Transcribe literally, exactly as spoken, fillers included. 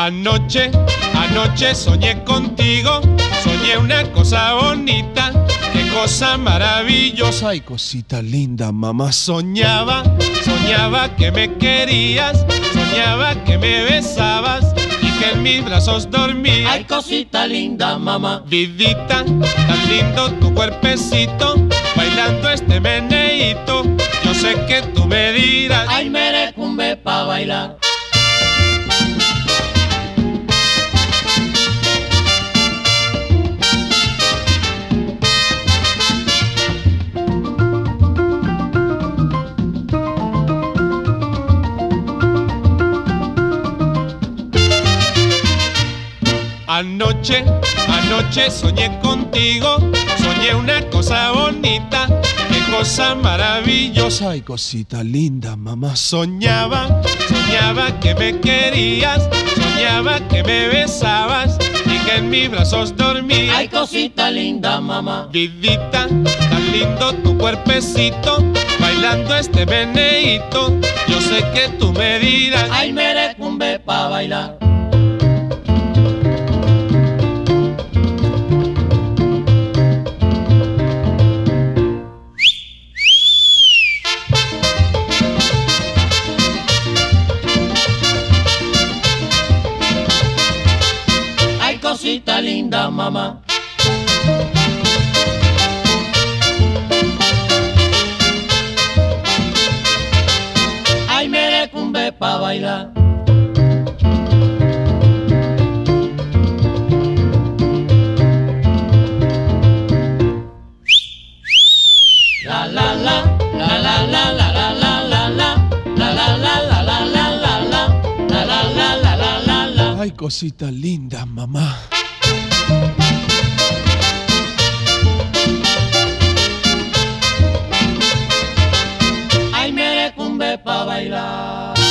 Anoche, anoche soñé contigo, soñé una cosa bonita, qué cosa maravillosa. Ay, cosita linda, mamá. Soñaba, soñaba que me querías, soñaba que me besabas y que en mis brazos dormías. Ay, cosita linda, mamá. Vidita, tan lindo tu cuerpecito, bailando este meneíto. Yo sé que tú me dirás: ay, merecumbe pa' bailar. Anoche, anoche soñé contigo, soñé una cosa bonita, qué cosa maravillosa. Ay, cosita linda, mamá. Soñaba, soñaba que me querías, soñaba que me besabas y que en mis brazos dormías. Ay, cosita linda, mamá. Vidita, tan lindo tu cuerpecito, bailando este meneíto. Yo sé que tú me dirás: ay, merecumbe pa' bailar. Cosita linda, mamá. Ay, merecumbe pa' bailar. La la la, la la la la la la la la, la la la la la la la la, la la la la la la la. Ay, cosita linda, mamá. Ay, merecumbe pa' bailar.